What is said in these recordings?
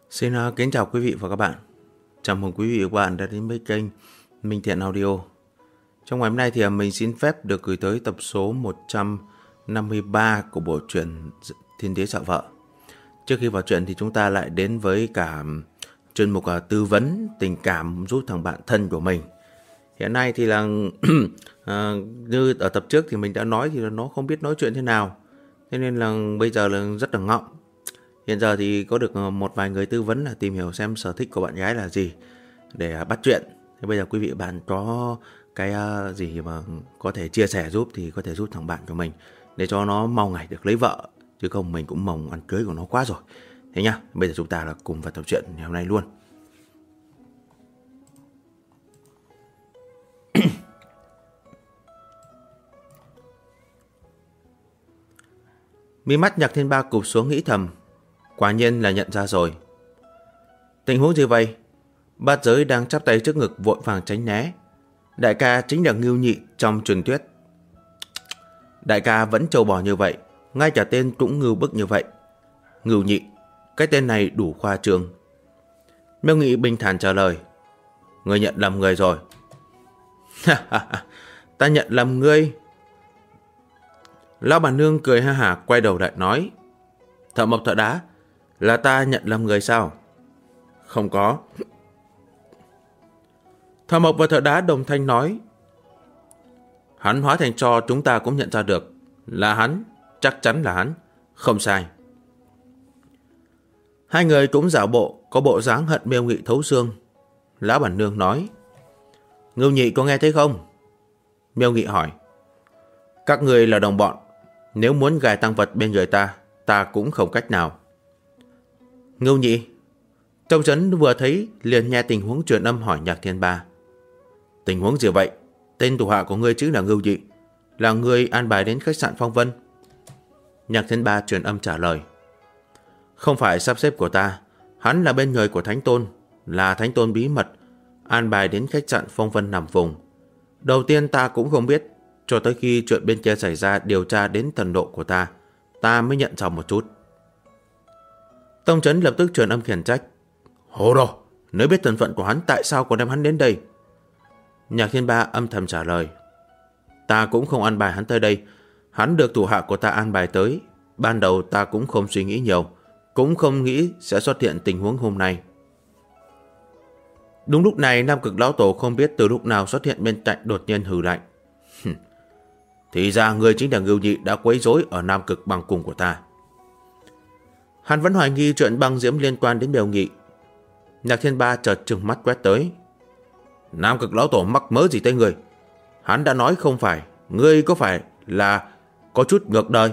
Xin kính chào quý vị và các bạn. Chào mừng quý vị và các bạn đã đến với kênh Minh Thiện Audio. Trong ngày hôm nay thì mình xin phép được gửi tới tập số 153 của bộ truyện Thiên Đế Sợ Vợ. Trước khi vào truyện thì chúng ta lại đến với cả chuyên mục tư vấn tình cảm giúp thằng bạn thân của mình. Hiện nay thì là như ở tập trước thì mình đã nói thì nó không biết nói chuyện thế nào. Thế nên là bây giờ là rất là ngọng. Hiện giờ thì có được một vài người tư vấn là tìm hiểu xem sở thích của bạn gái là gì để bắt chuyện. Thế bây giờ quý vị bạn có cái gì mà có thể chia sẻ giúp thì có thể giúp thằng bạn của mình để cho nó mau ngày được lấy vợ. Chứ không mình cũng mong ăn cưới của nó quá rồi. Thế nhá, bây giờ chúng ta là cùng vào tập truyện ngày hôm nay luôn. Mí mắt Nhạc Thiên Ba cụp xuống nghĩ thầm. Quả nhiên là nhận ra rồi. Tình huống gì vậy? Bát Giới đang chắp tay trước ngực vội vàng tránh né. Đại ca chính là Ngưu Nhị trong truyền thuyết. Đại ca vẫn trâu bò như vậy, ngay cả tên cũng ngưu bức như vậy. Ngưu Nhị, cái tên này đủ khoa trương. Miêu Nghị bình thản trả lời. Ngươi nhận lầm người rồi. Ta nhận lầm ngươi. Lão bà nương cười ha hả quay đầu lại nói. Thợ mộc thợ đá, là ta nhận lầm người sao? Không có. Thợ mộc và thợ đá đồng thanh nói. Hắn hóa thành tro chúng ta cũng nhận ra được. Là hắn, chắc chắn là hắn. Không sai. Hai người cũng giả bộ, có bộ dáng hận Miêu Nghị thấu xương. Lão bản nương nói. Ngưu Nhị có nghe thấy không? Miêu Nghị hỏi. Các người là đồng bọn. Nếu muốn gài tăng vật bên người ta cũng không cách nào. Ngưu Nhị. Trong trấn vừa thấy liền nghe tình huống truyền âm hỏi Nhạc Thiên Ba. Tình huống gì vậy? Tên thủ hạ của ngươi chứ là Ngưu Nhị, là người an bài đến khách sạn Phong Vân. Nhạc Thiên Ba truyền âm trả lời. Không phải sắp xếp của ta, hắn là bên người của Thánh Tôn, là Thánh Tôn bí mật an bài đến khách sạn Phong Vân nằm vùng. Đầu tiên ta cũng không biết, cho tới khi chuyện bên kia xảy ra điều tra đến thần độ của ta mới nhận ra một chút. Tông Trấn lập tức truyền âm khiển trách. Hồ đồ, nếu biết thân phận của hắn tại sao còn đem hắn đến đây? Nhạc Thiên Ba âm thầm trả lời. Ta cũng không an bài hắn tới đây, hắn được thủ hạ của ta an bài tới. Ban đầu ta cũng không suy nghĩ nhiều, cũng không nghĩ sẽ xuất hiện tình huống hôm nay. Đúng lúc này Nam Cực Lão Tổ không biết từ lúc nào xuất hiện bên cạnh đột nhiên hừ lạnh. Thì ra người chính là Ngưu Nhị đã quấy rối ở Nam Cực băng cung của ta. Hắn vẫn hoài nghi chuyện băng diễm liên quan đến Miêu Nghị. Nhạc Thiên Ba chợt trừng mắt quét tới. Nam Cực Lão Tổ mắc mớ gì tới người? Hắn đã nói không phải, ngươi có phải là có chút ngược đời?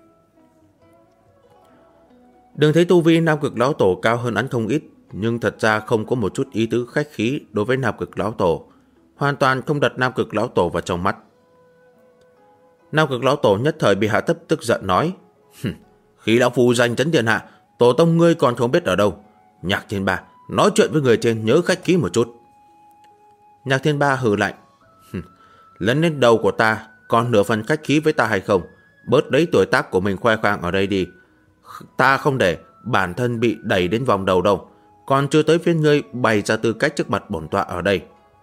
Đừng thấy tu vi Nam Cực Lão Tổ cao hơn hắn không ít, nhưng thật ra không có một chút ý tứ khách khí đối với Nam Cực Lão Tổ, hoàn toàn không đặt Nam Cực Lão Tổ vào trong mắt. Nam Cực Lão Tổ nhất thời bị hạ thấp tức giận nói. Khi lão phu giành trấn thiên hạ, tổ tông ngươi còn không biết ở đâu. Nhạc Thiên Ba, nói chuyện với người trên nhớ khách khí một chút. Nhạc Thiên Ba hừ lạnh. Lấn lên đầu của ta, còn nửa phần khách khí với ta hay không? Bớt lấy tuổi tác của mình khoe khoang ở đây đi. Ta không để bản thân bị đẩy đến vòng đầu đâu. Còn chưa tới phiên ngươi bày ra tư cách trước mặt bổn tọa ở đây.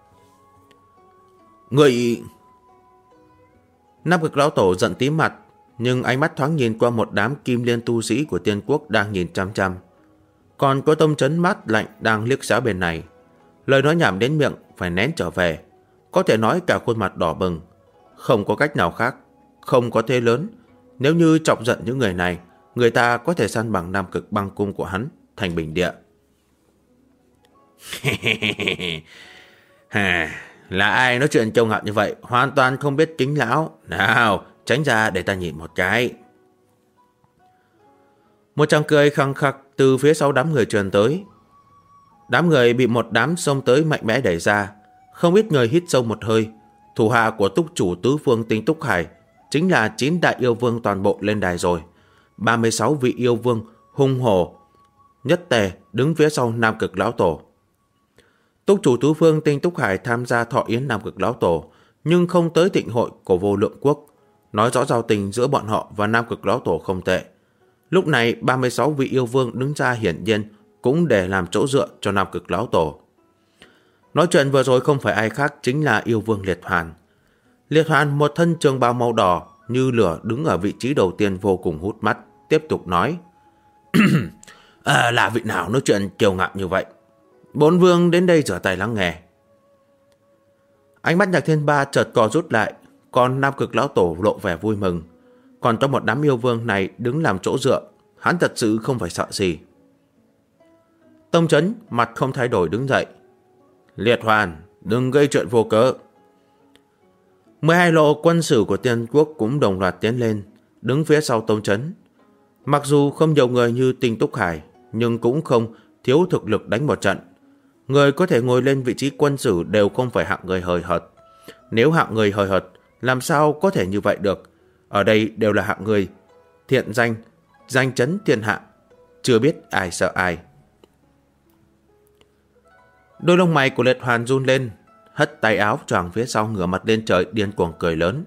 Ngươi... Nam Cực Lão Tổ giận tím mặt, nhưng ánh mắt thoáng nhìn qua một đám kim liên tu sĩ của Tiên Quốc đang nhìn chăm chăm. Còn có Tông Trấn mát lạnh đang liếc xéo bên này. Lời nói nhảm đến miệng phải nén trở về. Có thể nói cả khuôn mặt đỏ bừng. Không có cách nào khác, không có thế lớn. Nếu như chọc giận những người này, người ta có thể săn bằng Nam Cực băng cung của hắn thành bình địa. Là ai nói chuyện trông ngạo như vậy, hoàn toàn không biết kính lão. Nào, tránh ra để ta nhìn một cái. Một tràng cười khăng khặc từ phía sau đám người truyền tới. Đám người bị một đám xông tới mạnh mẽ đẩy ra. Không ít người hít sâu một hơi. Thủ hạ của túc chủ tứ phương Tinh Túc Hải chính là 9 đại yêu vương toàn bộ lên đài rồi. 36 vị yêu vương hung hổ nhất tề đứng phía sau Nam Cực Lão Tổ. Túc chủ tứ phương Tinh Túc Hải tham gia thọ yến Nam Cực Lão Tổ, nhưng không tới thịnh hội của Vô Lượng Quốc. Nói rõ giao tình giữa bọn họ và Nam Cực Lão Tổ không tệ. Lúc này 36 vị yêu vương đứng ra hiển nhiên cũng để làm chỗ dựa cho Nam Cực Lão Tổ. Nói chuyện vừa rồi không phải ai khác chính là yêu vương Liệt Hoàn. Liệt Hoàn một thân trường bào màu đỏ như lửa đứng ở vị trí đầu tiên vô cùng hút mắt, tiếp tục nói. Là vị nào nói chuyện kiêu ngạo như vậy? Bổn vương đến đây rửa tay lắng nghe. Ánh mắt Nhạc Thiên Ba chợt co rút lại, còn Nam Cực Lão Tổ lộ vẻ vui mừng. Còn trong một đám yêu vương này đứng làm chỗ dựa, hắn thật sự không phải sợ gì. Tông Chấn mặt không thay đổi đứng dậy. Liệt Hoàn, đừng gây chuyện vô cớ. 12 lộ quân sử của Tiên Quốc cũng đồng loạt tiến lên, đứng phía sau Tông Chấn. Mặc dù không nhiều người như Tinh Túc Hải, nhưng cũng không thiếu thực lực đánh một trận. Người có thể ngồi lên vị trí quân sử đều không phải hạng người hời hợt. Nếu hạng người hời hợt, làm sao có thể như vậy được? Ở đây đều là hạng người thiện danh, danh chấn thiên hạ, chưa biết ai sợ ai. Đôi lông mày của Liệt Hoàn run lên, hất tay áo choàng phía sau, ngửa mặt lên trời điên cuồng cười lớn.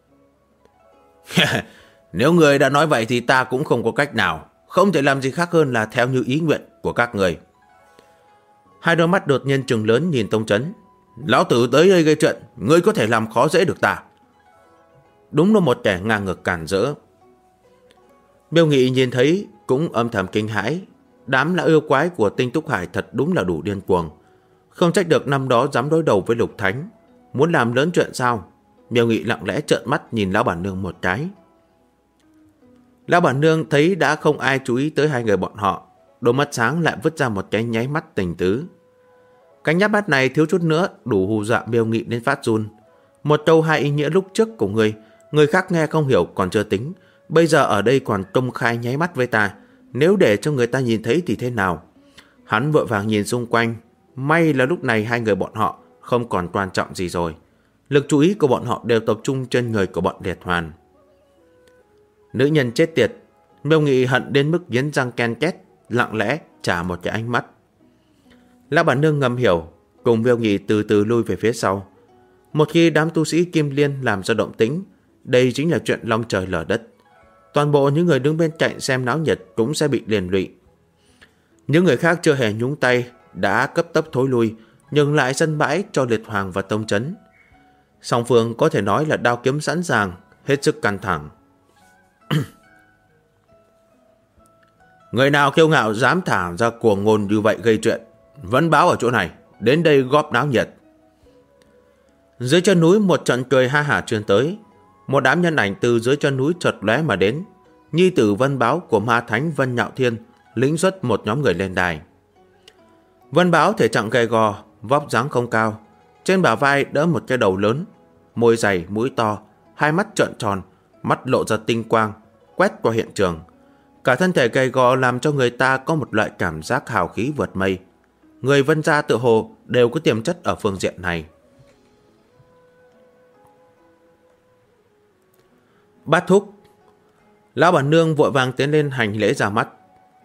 Nếu người đã nói vậy thì ta cũng không có cách nào, không thể làm gì khác hơn là theo như ý nguyện của các người. Hai đôi mắt đột nhiên trừng lớn nhìn Tông Chấn. Lão tử tới đây gây chuyện, ngươi có thể làm khó dễ được ta? Đúng là một kẻ ngang ngược cản rỡ. Miêu Nghị nhìn thấy cũng âm thầm kinh hãi. Đám lão yêu quái của Tinh Túc Hải thật đúng là đủ điên cuồng. Không trách được năm đó dám đối đầu với Lục Thánh. Muốn làm lớn chuyện sao? Miêu Nghị lặng lẽ trợn mắt nhìn lão bản nương một cái. Lão bản nương thấy đã không ai chú ý tới hai người bọn họ, đôi mắt sáng lại vứt ra một cái nháy mắt tình tứ. Cái nhát mắt này thiếu chút nữa đủ hù dọa Miêu Nghị đến phát run. Một câu hai ý nghĩa lúc trước của người khác nghe không hiểu còn chưa tính, bây giờ ở đây còn công khai nháy mắt với ta, nếu để cho người ta nhìn thấy thì thế nào? Hắn vội vàng nhìn xung quanh, may là lúc này hai người bọn họ không còn quan trọng gì rồi. Lực chú ý của bọn họ đều tập trung trên người của bọn Liệt Hoàn. Nữ nhân chết tiệt, Miêu Nghị hận đến mức nghiến răng ken két, lặng lẽ trả một cái ánh mắt. Lão bản nương ngầm hiểu, cùng Miêu Nghị từ từ lui về phía sau. Một khi đám tu sĩ Kim Liên làm ra động tĩnh, đây chính là chuyện long trời lở đất. Toàn bộ những người đứng bên cạnh xem náo nhiệt cũng sẽ bị liên lụy. Những người khác chưa hề nhúng tay đã cấp tốc thối lui, nhưng lại sân bãi cho Liệt Hoàng và Tông Chấn. Song phương có thể nói là đao kiếm sẵn sàng, hết sức căng thẳng. Người nào kiêu ngạo dám thả ra cuồng ngôn như vậy gây chuyện, vẫn báo ở chỗ này, đến đây góp náo nhiệt. Dưới chân núi một trận cười ha hả truyền tới. Một đám nhân ảnh từ dưới chân núi chợt lóe mà đến. Nhi tử Vân Báo của ma thánh Vân Nhạo Thiên lĩnh xuất một nhóm người lên đài. Vân Báo thể trạng gầy gò, vóc dáng không cao, trên bả vai đỡ một cái đầu lớn, môi dày, mũi to, hai mắt trợn tròn, mắt lộ ra tinh quang, quét qua hiện trường. Cả thân thể gầy gò làm cho người ta có một loại cảm giác hào khí vượt mây. Người Vân gia tự hồ đều có tiềm chất ở phương diện này. Bát thúc. Lão bản nương vội vàng tiến lên hành lễ ra mắt.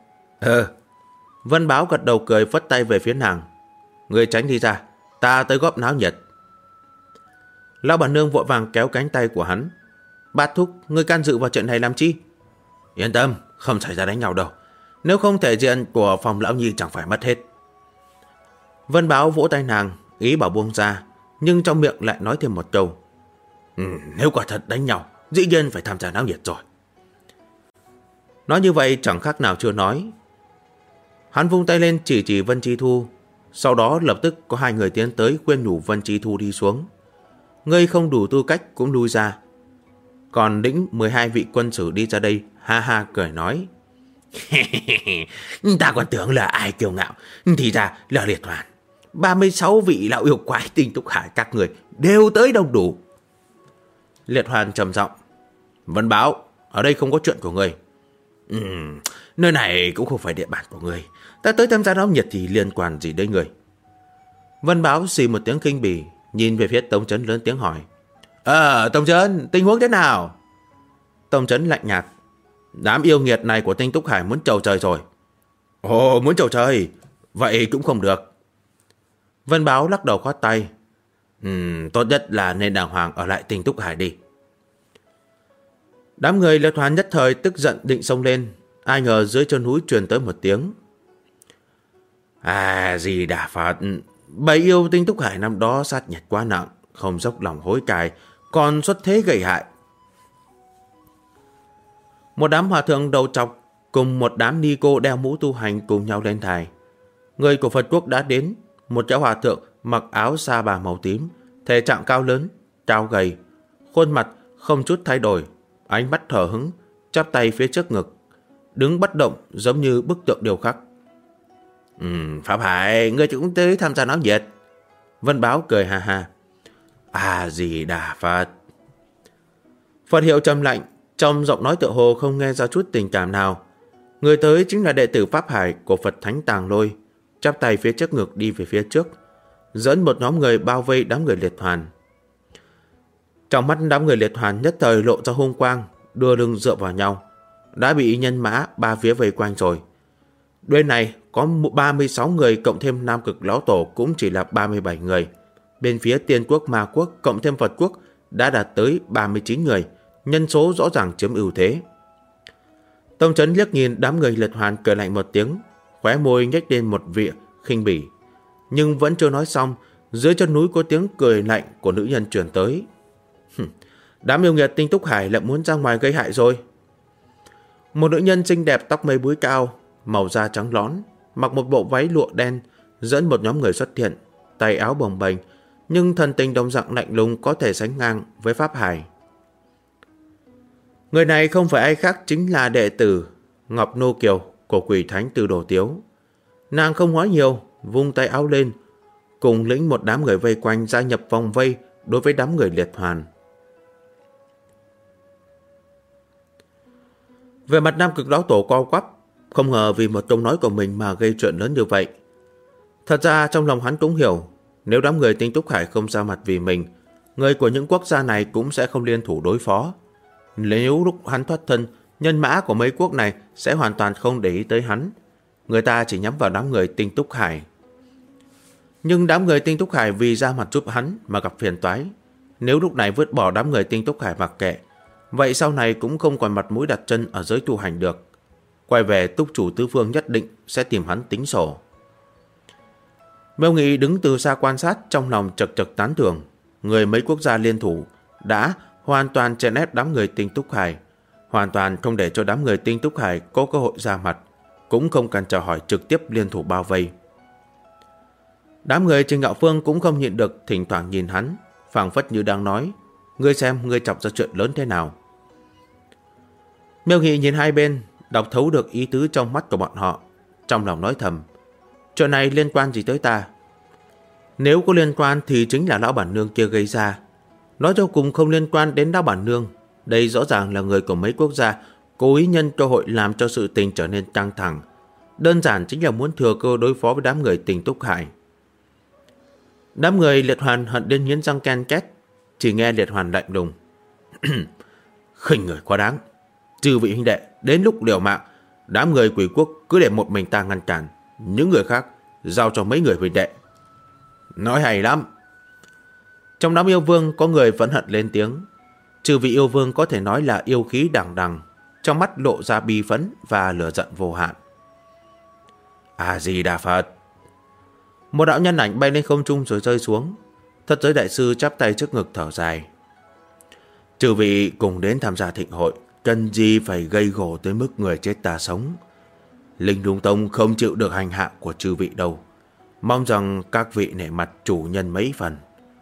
Vân Báo gật đầu cười phất tay về phía nàng. Người tránh đi ra, ta tới góp náo nhiệt. Lão bản nương vội vàng kéo cánh tay của hắn. Bát thúc, ngươi can dự vào chuyện này làm chi? Yên tâm, không xảy ra đánh nhau đâu. Nếu không thể diện của phòng lão nhi chẳng phải mất hết. Vân Báo vỗ tay nàng, ý bảo buông ra, nhưng trong miệng lại nói thêm một câu. Nếu quả thật đánh nhau, dĩ nhiên phải tham gia náo nhiệt rồi. Nói như vậy chẳng khác nào chưa nói. Hắn vung tay lên chỉ Vân Chi Thu. Sau đó lập tức có hai người tiến tới khuyên nhủ Vân Chi Thu đi xuống. Ngươi không đủ tư cách cũng lui ra. Còn lĩnh 12 vị quân sử đi ra đây ha ha cười nói. Ta còn tưởng là ai kiêu ngạo, thì ra là Liệt Hoàn. 36 vị lão yêu quái Tinh Túc Hải các người đều tới đông đủ. Liệt Hoàn trầm giọng. Vân Báo, ở đây không có chuyện của ngươi. Nơi này cũng không phải địa bàn của ngươi. Ta tới tham gia náo nhiệt thì liên quan gì đến ngươi? Vân Báo xì một tiếng khinh bỉ, nhìn về phía Tông Chấn lớn tiếng hỏi. Tông Chấn, tình huống thế nào? Tông Chấn lạnh nhạt. Đám yêu nghiệt này của Tinh Túc Hải muốn trầu trời rồi. Ồ, muốn trầu trời? Vậy cũng không được. Vân Báo lắc đầu khoát tay. Tốt nhất là nên đàng hoàng ở lại Tinh Túc Hải đi. Đám người Liệt Hoàn nhất thời tức giận định xông lên. Ai ngờ dưới chân núi truyền tới một tiếng. À gì đà Phật, bầy yêu Tinh Túc Hải năm đó sát nhiệt quá nặng, không dốc lòng hối cải, còn xuất thế gây hại. Một đám hòa thượng đầu trọc cùng một đám ni cô đeo mũ tu hành cùng nhau lên đài. Người của Phật quốc đã đến, một lão hòa thượng mặc áo sa bà màu tím, thể trạng cao lớn, cao gầy, khuôn mặt không chút thay đổi, ánh mắt thở hững, chắp tay phía trước ngực, đứng bất động giống như bức tượng điêu khắc. Pháp Hải, ngươi cũng tới tham gia náo nhiệt. Vân Báo cười ha ha. À gì đà Phật. Phật hiệu trầm lạnh, trong giọng nói tựa hồ không nghe ra chút tình cảm nào. Người tới chính là đệ tử Pháp Hải của Phật Thánh Tàng Lôi, chắp tay phía trước ngực đi về phía trước, dẫn một nhóm người bao vây đám người liệt hoàn. Trong mắt đám người liệt hoàn nhất thời lộ ra hung quang, đưa lưng dựa vào nhau, đã bị nhân mã ba phía vây quanh rồi. Bên này có 36 người cộng thêm Nam Cực Lão Tổ cũng chỉ là 37 người. Bên phía Tiên Quốc Ma Quốc cộng thêm Phật Quốc đã đạt tới 39 người, nhân số rõ ràng chiếm ưu thế. Tông Chấn liếc nhìn đám người liệt hoàn cười lạnh một tiếng, khóe môi nhếch lên một vịa khinh bỉ, nhưng vẫn chưa nói xong, dưới chân núi có tiếng cười lạnh của nữ nhân truyền tới. Đám yêu nghiệt Tinh Túc Hải lại muốn ra ngoài gây hại rồi. Một nữ nhân xinh đẹp tóc mây búi cao, màu da trắng lón, mặc một bộ váy lụa đen, dẫn một nhóm người xuất hiện, tay áo bồng bềnh, nhưng thần tình đồng dạng lạnh lùng có thể sánh ngang với Pháp Hải. Người này không phải ai khác chính là đệ tử Ngọc Nô Kiều của Quỷ Thánh Từ Đồ Tiếu. Nàng không nói nhiều, vung tay áo lên, cùng lĩnh một đám người vây quanh gia nhập vòng vây đối với đám người liệt hoàn. Về mặt Nam Cực Lão Tổ co quắp, không ngờ vì một câu nói của mình mà gây chuyện lớn như vậy. Thật ra trong lòng hắn cũng hiểu, nếu đám người Tinh Túc Hải không ra mặt vì mình, người của những quốc gia này cũng sẽ không liên thủ đối phó. Nếu lúc hắn thoát thân, nhân mã của mấy quốc này sẽ hoàn toàn không để ý tới hắn. Người ta chỉ nhắm vào đám người Tinh Túc Hải. Nhưng đám người Tinh Túc Hải vì ra mặt giúp hắn mà gặp phiền toái. Nếu lúc này vứt bỏ đám người Tinh Túc Hải mặc kệ, vậy sau này cũng không còn mặt mũi đặt chân ở giới tu hành được. Quay về túc chủ tứ phương nhất định sẽ tìm hắn tính sổ. Miêu Nghị đứng từ xa quan sát, trong lòng chật chật tán thưởng. Người mấy quốc gia liên thủ đã hoàn toàn chèn ép đám người Tinh Túc Hải, hoàn toàn không để cho đám người Tinh Túc Hải có cơ hội ra mặt, cũng không cần chào hỏi, trực tiếp liên thủ bao vây. Đám người Trình Ngạo Phương cũng không nhịn được, thỉnh thoảng nhìn hắn, phảng phất như đang nói: ngươi xem ngươi chọc ra chuyện lớn thế nào. Miêu Nghị nhìn hai bên, đọc thấu được ý tứ trong mắt của bọn họ, trong lòng nói thầm: chuyện này liên quan gì tới ta? Nếu có liên quan thì chính là lão bản nương kia gây ra. Nói cho cùng không liên quan đến lão bản nương. Đây rõ ràng là người của mấy quốc gia cố ý nhân cơ hội làm cho sự tình trở nên căng thẳng. Đơn giản chính là muốn thừa cơ đối phó với đám người Tinh Túc Hải. Đám người liệt hoàn hận đến nghiến răng ken két. Chỉ nghe liệt hoàn lạnh lùng: khinh người quá đáng. Chư vị huynh đệ, đến lúc liều mạng, đám người Quỷ Quốc cứ để một mình ta ngăn cản, những người khác giao cho mấy người huynh đệ. Nói hay lắm. Trong đám yêu vương có người vẫn hận lên tiếng. Chư vị yêu vương có thể nói là yêu khí đằng đằng, trong mắt lộ ra bi phẫn và lửa giận vô hạn. A Di Đà Phật. Một đạo nhân ảnh bay lên không trung rồi rơi xuống. Thất giới đại sư chắp tay trước ngực thở dài: chư vị cùng đến tham gia thịnh hội, cần gì phải gây gổ tới mức người chết ta sống. Linh Lung Tông không chịu được hành hạ của chư vị đâu. Mong rằng các vị nể mặt chủ nhân mấy phần.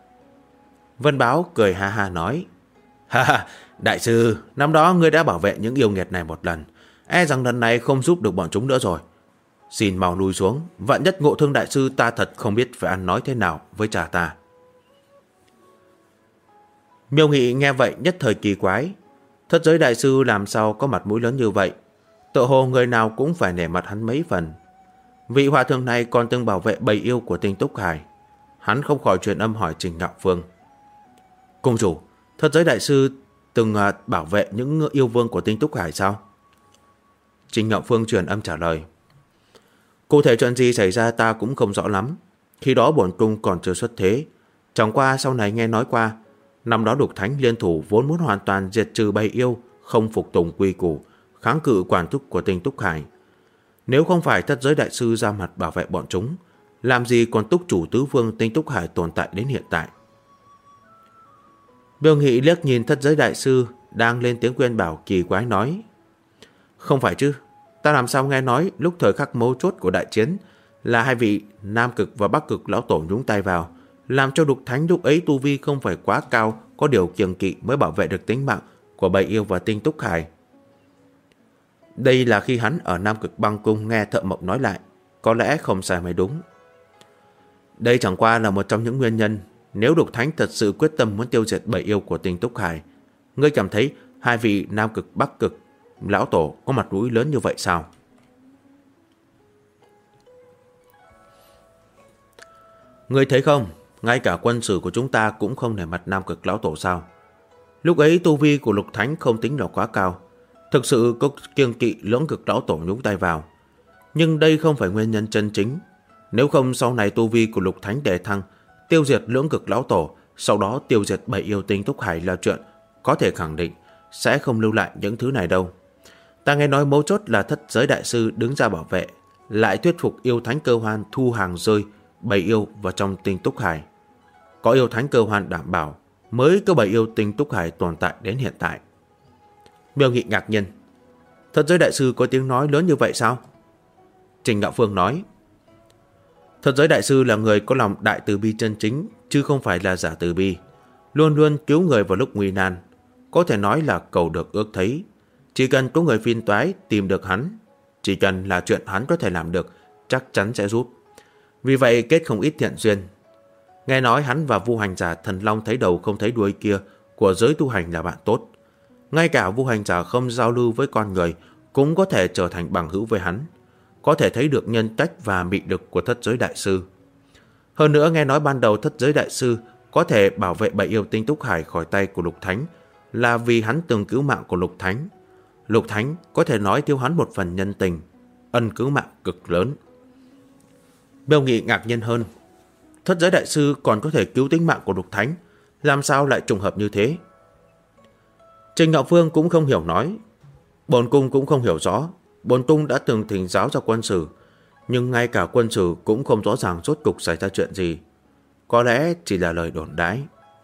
Vân Báo cười ha ha nói: ha ha, đại sư, năm đó ngươi đã bảo vệ những yêu nghiệt này một lần, e rằng lần này không giúp được bọn chúng nữa rồi. Xin mau lui xuống, vạn nhất Ngộ Thương đại sư ta thật không biết phải ăn nói thế nào với cha ta. Miêu Nghị nghe vậy nhất thời kỳ quái. Thất giới đại sư làm sao có mặt mũi lớn như vậy? Tựa hồ người nào cũng phải nể mặt hắn mấy phần. Vị hòa thượng này còn từng bảo vệ bầy yêu của Tinh Túc Hải. Hắn không khỏi truyền âm hỏi Trình Ngạo Phương: cung chủ, thất giới đại sư từng bảo vệ những yêu vương của Tinh Túc Hải sao? Trình Ngạo Phương truyền âm trả lời: cụ thể chuyện gì xảy ra ta cũng không rõ lắm. Khi đó bổn cung còn chưa xuất thế. Chẳng qua sau này nghe nói qua, năm đó Đục Thánh liên thủ vốn muốn hoàn toàn diệt trừ bầy yêu không phục tùng quy củ, kháng cự quản thúc của Tinh Túc Hải. Nếu không phải thất giới đại sư ra mặt bảo vệ bọn chúng, làm gì còn túc chủ tứ vương Tinh Túc Hải tồn tại đến hiện tại. Miêu Nghị liếc nhìn thất giới đại sư đang lên tiếng khuyên bảo, kỳ quái nói: không phải chứ, ta làm sao nghe nói lúc thời khắc mấu chốt của đại chiến là hai vị Nam Cực và Bắc Cực lão tổ nhúng tay vào, làm cho Đục Thánh lúc ấy tu vi không phải quá cao, có điều kiêng kỵ mới bảo vệ được tính mạng của bầy yêu và Tinh Túc Hải. Đây là khi hắn ở Nam Cực Băng Cung nghe Thợ Mộng nói lại, có lẽ không sai mới đúng. Đây chẳng qua là một trong những nguyên nhân. Nếu Đục Thánh thật sự quyết tâm muốn tiêu diệt bầy yêu của Tinh Túc Hải, ngươi cảm thấy hai vị Nam Cực Bắc Cực lão tổ có mặt mũi lớn như vậy sao? Ngươi thấy không, ngay cả quân sử của chúng ta cũng không nể mặt Nam Cực lão tổ sao? Lúc ấy tu vi của Lục Thánh không tính là quá cao, thực sự có kiêng kỵ Lưỡng Cực lão tổ nhúng tay vào. Nhưng đây không phải nguyên nhân chân chính. Nếu không sau này tu vi của Lục Thánh đề thăng, tiêu diệt Lưỡng Cực lão tổ, sau đó tiêu diệt bầy yêu Tinh Túc Hải là chuyện có thể khẳng định sẽ không lưu lại những thứ này đâu. Ta nghe nói mấu chốt là thất giới đại sư đứng ra bảo vệ, lại thuyết phục yêu thánh Cơ Hoan thu hàng rơi bầy yêu vào trong Tinh Túc Hải. Có yêu thánh Cơ Hoan đảm bảo, mới có bầy yêu Tinh Túc Hải tồn tại đến hiện tại. Miêu Nghị ngạc nhiên: thất giới đại sư có tiếng nói lớn như vậy sao? Trình Ngạo Phương nói: thất giới đại sư là người có lòng đại từ bi chân chính, chứ không phải là giả từ bi, luôn luôn cứu người vào lúc nguy nan, có thể nói là cầu được ước thấy. Chỉ cần có người phiền toái tìm được hắn, chỉ cần là chuyện hắn có thể làm được, chắc chắn sẽ giúp. Vì vậy kết không ít thiện duyên. Nghe nói hắn và Vu Hành Giả Thần Long thấy đầu không thấy đuôi kia của giới tu hành là bạn tốt. Ngay cả Vu Hành Giả không giao lưu với con người cũng có thể trở thành bằng hữu với hắn, có thể thấy được nhân cách và mị lực của thất giới đại sư. Hơn nữa nghe nói ban đầu thất giới đại sư có thể bảo vệ bầy yêu Tinh Túc Hải khỏi tay của Lục Thánh là vì hắn từng cứu mạng của Lục Thánh. Lục Thánh có thể nói thiếu hắn một phần nhân tình, ân cứu mạng cực lớn. Miêu Nghị ngạc nhiên hơn: thất giới đại sư còn có thể cứu tính mạng của Lục Thánh, làm sao lại trùng hợp như thế? Trình Ngạo Phương cũng không hiểu nói: bổn cung cũng không hiểu rõ. Bổn cung đã từng thỉnh giáo ra quân sử, nhưng ngay cả quân sử cũng không rõ ràng rốt cục xảy ra chuyện gì. Có lẽ chỉ là lời đồn đãi.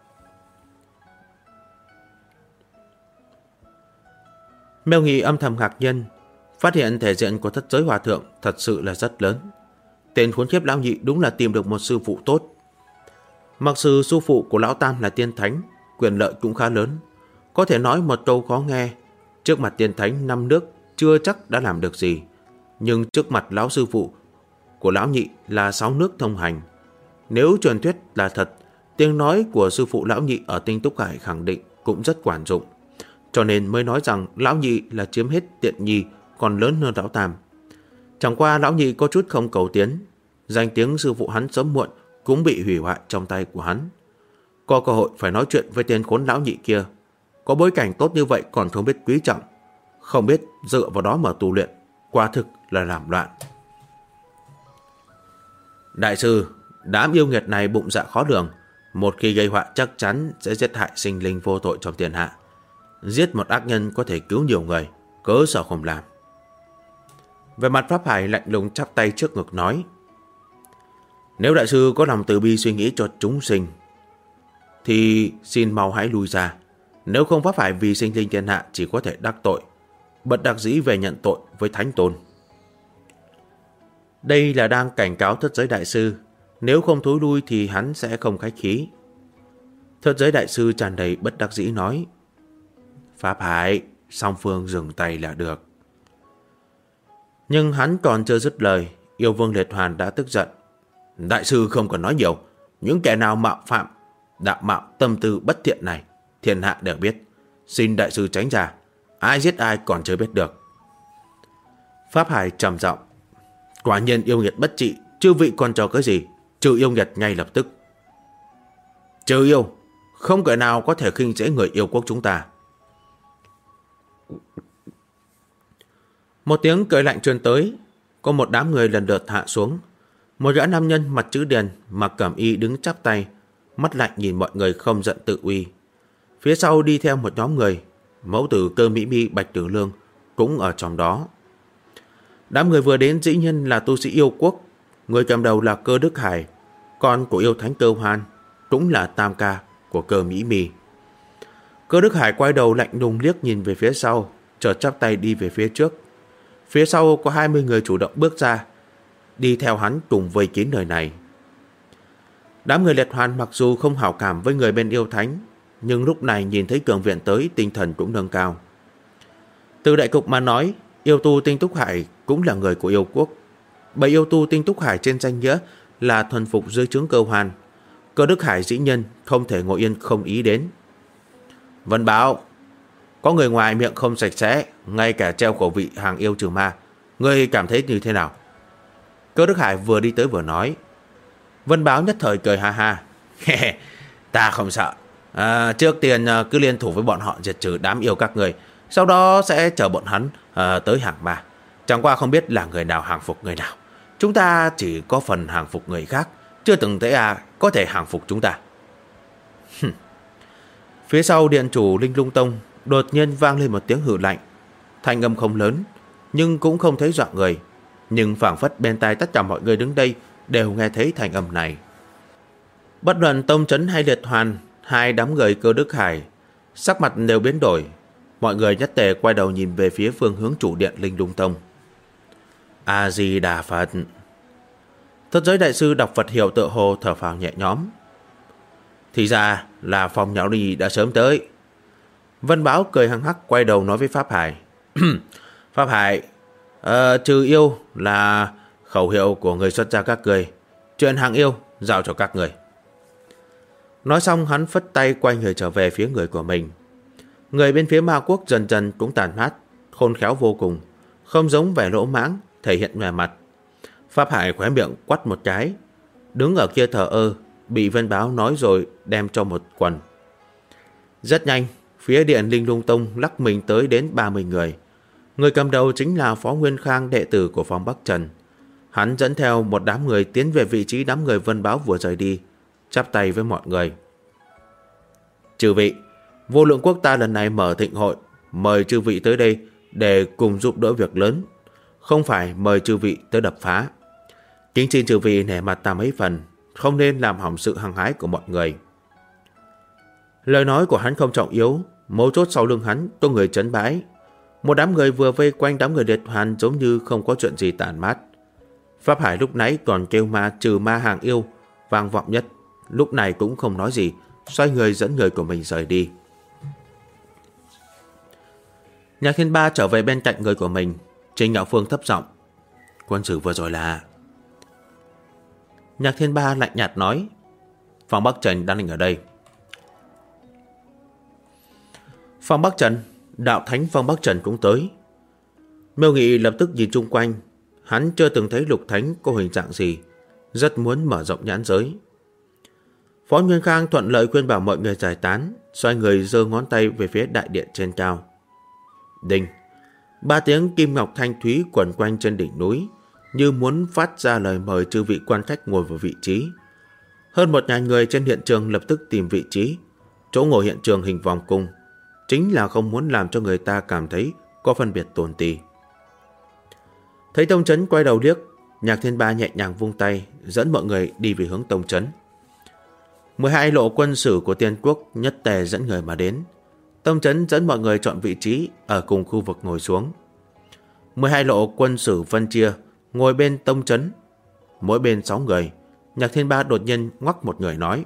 Miêu Nghị âm thầm ngạc nhiên, phát hiện thể diện của thất giới hòa thượng thật sự là rất lớn. Tên khốn kiếp lão nhị đúng là tìm được một sư phụ tốt. Mặc dù sư phụ của lão tam là tiên thánh, quyền lợi cũng khá lớn. Có thể nói một câu khó nghe, trước mặt tiên thánh 5 nước chưa chắc đã làm được gì, nhưng trước mặt lão sư phụ của lão nhị là 6 nước thông hành. Nếu truyền thuyết là thật, tiếng nói của sư phụ lão nhị ở Tinh Túc Hải khẳng định cũng rất quản dụng, cho nên mới nói rằng lão nhị là chiếm hết tiện nghi, còn lớn hơn lão tam. Chẳng qua lão nhị có chút không cầu tiến, danh tiếng sư phụ hắn sớm muộn cũng bị hủy hoại trong tay của hắn. Có cơ hội phải nói chuyện với tên khốn lão nhị kia, có bối cảnh tốt như vậy còn không biết quý trọng, không biết dựa vào đó mà tu luyện, quả thực là làm loạn. Đại sư, đám yêu nghiệt này bụng dạ khó lường, một khi gây họa chắc chắn sẽ giết hại sinh linh vô tội trong thiên hạ. Giết một ác nhân có thể cứu nhiều người, cớ sao không làm? Về mặt Pháp Hải lạnh lùng chắp tay trước ngực nói: nếu đại sư có lòng từ bi suy nghĩ cho chúng sinh thì xin mau hãy lui ra. Nếu không Pháp Hải vì sinh linh thiên hạ chỉ có thể đắc tội, bất đắc dĩ về nhận tội với Thánh Tôn. Đây là đang cảnh cáo thất giới đại sư, nếu không thối lui thì hắn sẽ không khách khí. Thất giới đại sư tràn đầy bất đắc dĩ nói: Pháp Hải, song phương dừng tay là được. Nhưng hắn còn chưa dứt lời, yêu vương Liệt Hoàn đã tức giận: đại sư không cần nói nhiều, những kẻ nào mạo phạm đạo mạo tâm tư bất thiện này thiên hạ đều biết, xin đại sư tránh ra, ai giết ai còn chưa biết được. Pháp Hải trầm giọng: quả nhiên yêu nghiệt bất trị, chư vị còn cho cái gì, trừ yêu nghiệt ngay lập tức. Trừ yêu, không kẻ nào có thể khinh dễ người yêu quốc chúng ta. Một tiếng cười lạnh truyền tới, có một đám người lần lượt hạ xuống. Một gã nam nhân mặt chữ điền, mặc cẩm y đứng chắp tay, mắt lạnh nhìn mọi người không giận tự uy. Phía sau đi theo một nhóm người, mẫu tử Cơ Mỹ Mi, Bạch Tử Lương cũng ở trong đó. Đám người vừa đến dĩ nhiên là tu sĩ yêu quốc. Người cầm đầu là Cơ Đức Hải, con của yêu thánh Cơ Hoan, cũng là tam ca của Cơ Mỹ Mì. Cơ Đức Hải quay đầu lạnh lùng liếc nhìn về phía sau, chợt chắp tay đi về phía trước. Phía sau có 20 người chủ động bước ra, đi theo hắn cùng vây kín nơi này. Đám người Liệt Hoàn mặc dù không hảo cảm với người bên yêu thánh, nhưng lúc này nhìn thấy cường viện tới, tinh thần cũng nâng cao. Từ đại cục mà nói, yêu tu Tinh Túc Hải cũng là người của yêu quốc. Bởi yêu tu Tinh Túc Hải trên danh nghĩa là thuần phục dưới trướng Cơ Hoan, Cơ Đức Hải dĩ nhân không thể ngồi yên không ý đến. Vân báo, có người ngoài miệng không sạch sẽ, ngay cả treo khẩu vị hàng yêu trừ ma, ngươi cảm thấy như thế nào? Cơ Đức Hải vừa đi tới vừa nói. Vân báo nhất thời cười ha ha. Ta không sợ. Trước tiên cứ liên thủ với bọn họ diệt trừ đám yêu các người, sau đó sẽ chờ bọn hắn tới hàng ma. Chẳng qua không biết là người nào hàng phục người nào. Chúng ta chỉ có phần hàng phục người khác, chưa từng thấy có thể hàng phục chúng ta. Phía sau điện chủ Linh Lung Tông đột nhiên vang lên một tiếng hừ lạnh. Thanh âm không lớn, nhưng cũng không thấy dọa người. Nhưng phảng phất bên tai tất cả mọi người đứng đây đều nghe thấy thanh âm này. Bất luận Tông Trấn hay Liệt Hoàn, hai đám người Cơ Đức Hải, sắc mặt đều biến đổi. Mọi người nhất tề quay đầu nhìn về phía phương hướng chủ điện Linh Lung Tông. A Di Đà Phật. Thất giới đại sư đọc Phật hiệu tựa hồ thở phào nhẹ nhõm. Thì ra là Phong Nhão Đi đã sớm tới. Vân Báo cười hăng hắc quay đầu nói với Pháp Hải. Pháp Hải, trừ yêu là khẩu hiệu của người xuất gia các người. Chuyện hàng yêu giao cho các người. Nói xong hắn phất tay quay người trở về phía người của mình. Người bên phía ma quốc dần dần cũng tàn mát, khôn khéo vô cùng, không giống vẻ lỗ mãng thể hiện ngoài mặt. Pháp Hải khóe miệng quắt một cái, đứng ở kia thờ ơ, bị Vân Báo nói rồi đem cho một quần. Rất nhanh, phía điện Linh Lung Tông lắc mình tới đến 30 người. Người cầm đầu chính là Phó Nguyên Khang, đệ tử của Phong Bắc Trần. Hắn dẫn theo một đám người tiến về vị trí đám người Vân Báo vừa rời đi, chắp tay với mọi người. Chư vị, Vô Lượng Quốc ta lần này mở thịnh hội, mời chư vị tới đây để cùng giúp đỡ việc lớn, không phải mời chư vị tới đập phá. Kính xin chư vị nể mặt ta mấy phần, không nên làm hỏng sự hăng hái của mọi người. Lời nói của hắn không trọng yếu, mấu chốt sau lưng hắn có người trấn bãi. Một đám người vừa vây quanh đám người Liệt Hoàn giống như không có chuyện gì tản mát. Pháp Hải lúc nãy còn kêu ma trừ ma hàng yêu vang vọng nhất, lúc này cũng không nói gì, xoay người dẫn người của mình rời đi. Nhạc Thiên Ba trở về bên cạnh người của mình. Trình Ngạo Phương thấp giọng. Quân sử vừa rồi là... Nhạc Thiên Ba lạnh nhạt nói. Phong Bắc Trần đang ở đây. Phong Bắc Trần, đạo thánh Phong Bắc Trần cũng tới. Miêu Nghị lập tức nhìn chung quanh. Hắn chưa từng thấy lục thánh có hình dạng gì, rất muốn mở rộng nhãn giới. Phó Nguyên Khang thuận lợi khuyên bảo mọi người giải tán, xoay người giơ ngón tay về phía đại điện trên cao. Đinh! 3 tiếng kim ngọc thanh thúy quẩn quanh trên đỉnh núi, như muốn phát ra lời mời chư vị quan khách ngồi vào vị trí. Hơn 1.000 người trên hiện trường lập tức tìm vị trí. Chỗ ngồi hiện trường hình vòng cung, chính là không muốn làm cho người ta cảm thấy có phân biệt tồn tì. Thấy Tông Trấn quay đầu liếc, Nhạc Thiên Ba nhẹ nhàng vung tay, dẫn mọi người đi về hướng Tông Trấn. 12 lộ quân sử của Tiên Quốc nhất tề dẫn người mà đến. Tông Trấn dẫn mọi người chọn vị trí ở cùng khu vực ngồi xuống. 12 lộ quân sử phân chia, ngồi bên Tông Trấn, mỗi bên 6 người. Nhạc Thiên Ba đột nhiên ngoắc một người nói.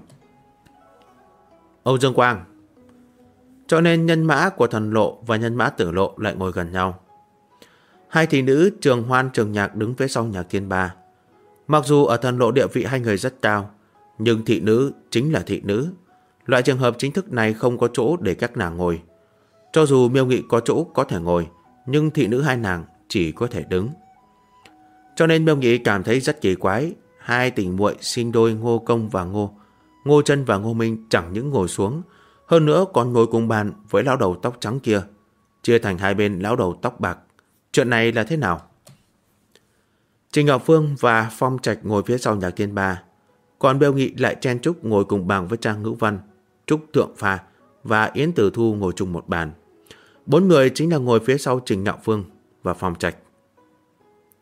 Âu Dương Quang. Cho nên nhân mã của Thần Lộ và nhân mã Tử Lộ lại ngồi gần nhau. Hai thị nữ Trường Hoan, Trường Nhạc đứng phía sau Nhạc Thiên Ba. Mặc dù ở Thần Lộ địa vị hai người rất cao, nhưng thị nữ chính là thị nữ. Loại trường hợp chính thức này không có chỗ để các nàng ngồi. Cho dù Miêu Nghị có chỗ có thể ngồi, nhưng thị nữ hai nàng chỉ có thể đứng. Cho nên Miêu Nghị cảm thấy rất kỳ quái. Hai tình muội sinh đôi Ngô Công và Ngô Chân và Ngô Minh chẳng những ngồi xuống, hơn nữa còn ngồi cùng bàn với lão đầu tóc trắng kia, chia thành hai bên lão đầu tóc bạc. Chuyện này là thế nào? Trình Ngọc Phương và Phong Trạch ngồi phía sau Nhạc Thiên Ba, còn Miêu Nghị lại chen chúc ngồi cùng bàn với Trang Ngữ Văn, Trúc Thượng Pha và Yến Tử Thu ngồi chung một bàn. 4 người chính là ngồi phía sau Trình Ngạo Phương và Phong Trạch.